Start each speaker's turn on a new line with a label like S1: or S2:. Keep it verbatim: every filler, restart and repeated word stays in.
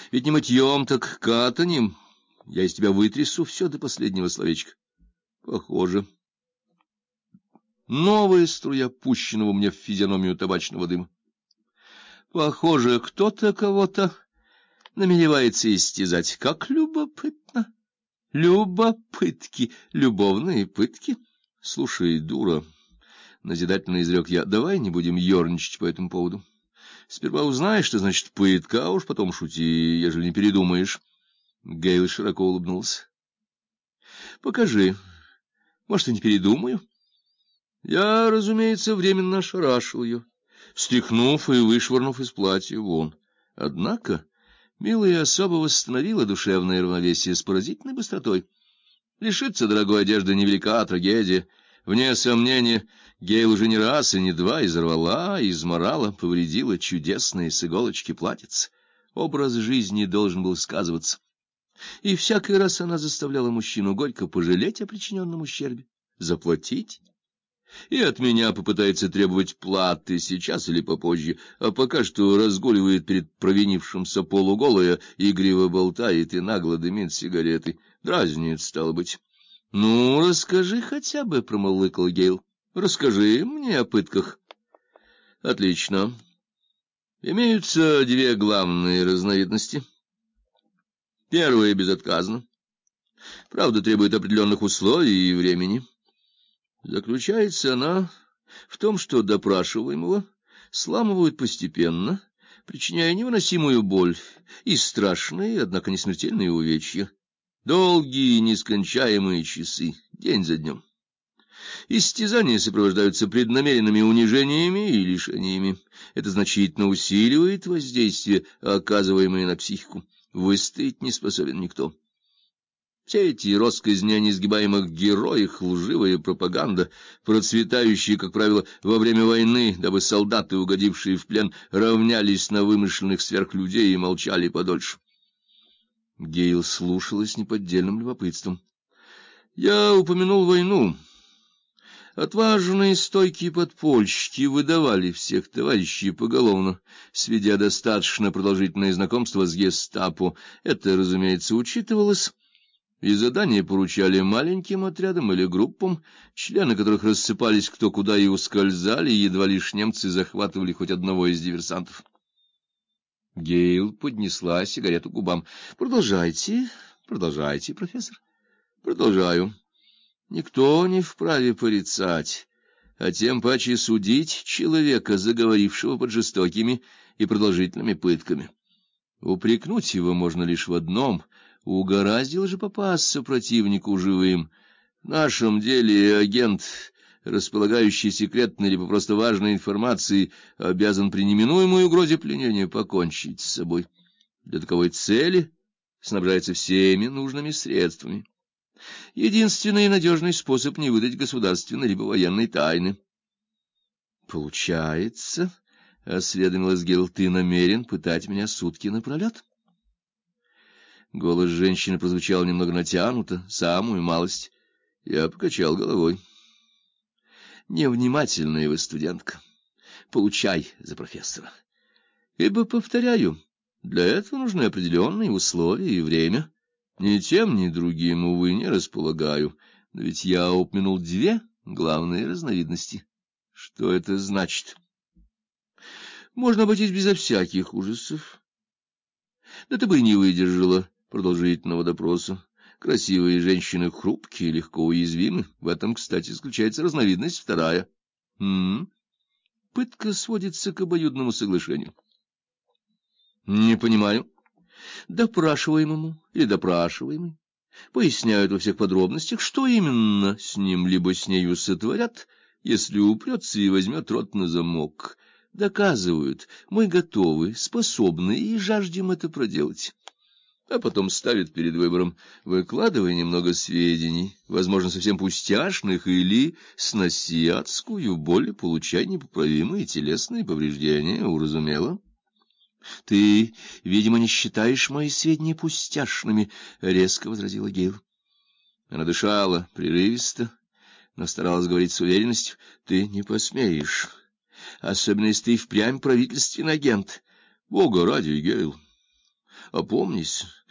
S1: Ведь не мытьем, так катанем. Я из тебя вытрясу все до последнего словечка. Похоже. Новая струя пущенного мне в физиономию табачного дыма. Похоже, кто-то кого-то намеревается истязать. Как любопытно. Любопытки, любовные пытки. Слушай, дура, назидательно изрек я, давай не будем ёрничать по этому поводу. Сперва узнаешь, что значит пытка, а уж потом шути, ежели не передумаешь. Гейл широко улыбнулся. Покажи. Может, и не передумаю. Я, разумеется, временно ошарашил ее, стряхнув и вышвырнув из платья вон. Однако милая особа восстановила душевное равновесие с поразительной быстротой. Лишиться дорогой одежды невелика трагедия. Вне сомнения, Гейл уже не раз и не два изорвала, изморала, повредила чудесные с иголочки платьице. Образ жизни должен был сказываться. И всякий раз она заставляла мужчину горько пожалеть о причиненном ущербе, заплатить. И от меня попытается требовать платы сейчас или попозже, а пока что разгуливает перед провинившимся полуголая, игриво болтает и нагло дымит сигареты. Дразнит, стало быть. — Ну, расскажи хотя бы, — промолвыкал Гейл. — Расскажи мне о пытках. — Отлично. Имеются две главные разновидности. Первая безотказна. Правда, требует определенных условий и времени. Заключается она в том, что допрашиваемого сламывают постепенно, причиняя невыносимую боль и страшные, однако не смертельные увечья. Долгие, нескончаемые часы, день за днем. Истязания сопровождаются преднамеренными унижениями и лишениями. Это значительно усиливает воздействие, оказываемое на психику. Выстоять не способен никто. Все эти россказни о несгибаемых героях, лживая пропаганда, процветающая, как правило, во время войны, дабы солдаты, угодившие в плен, равнялись на вымышленных сверхлюдей и молчали подольше. Гейл слушала с неподдельным любопытством. Я упомянул войну. Отважные стойкие подпольщики выдавали всех товарищей поголовно, сведя достаточно продолжительное знакомство с гестапо. Это, разумеется, учитывалось, и задания поручали маленьким отрядам или группам, члены которых рассыпались кто куда и ускользали, едва лишь немцы захватывали хоть одного из диверсантов. Гейл поднесла сигарету к губам. — Продолжайте, продолжайте, профессор. — Продолжаю. Никто не вправе порицать, а тем паче судить человека, заговорившего под жестокими и продолжительными пытками. Упрекнуть его можно лишь в одном — угораздило же попасться противнику живым. В нашем деле агент, располагающий секретной либо просто важной информацией, обязан при неминуемой угрозе пленения покончить с собой. Для таковой цели снабжается всеми нужными средствами. Единственный надежный способ не выдать государственной либо военной тайны. — Получается, — осведомилась Гейл, — ты намерен пытать меня сутки напролет? Голос женщины прозвучал немного натянуто, самую малость. Я покачал головой. — Невнимательная вы студентка. Получай за профессора. Ибо, повторяю, для этого нужны определенные условия и время. Ни тем, ни другим, увы, не располагаю. Но ведь я упомянул две главные разновидности. Что это значит? Можно обойтись безо всяких ужасов. Да ты бы и не выдержала продолжительного допроса. Красивые женщины хрупкие, легко уязвимы. В этом, кстати, заключается разновидность вторая. М-м. Пытка сводится к обоюдному соглашению. Не понимаю. Допрашиваемому или допрашиваемый поясняют во всех подробностях, что именно с ним либо с нею сотворят, если упрется и возьмет рот на замок. Доказывают, мы готовы, способны и жаждем это проделать. А потом ставят перед выбором: выкладывай немного сведений, возможно, совсем пустяшных, или сноси адскую боль и получай непоправимые телесные повреждения, уразумела? — Ты, видимо, не считаешь мои сведения пустяшными, — резко возразила Гейл. Она дышала прерывисто, но старалась говорить с уверенностью. — Ты не посмеешь, особенно если ты впрямь правительственный агент. Бога ради, Гейл. Опомнись,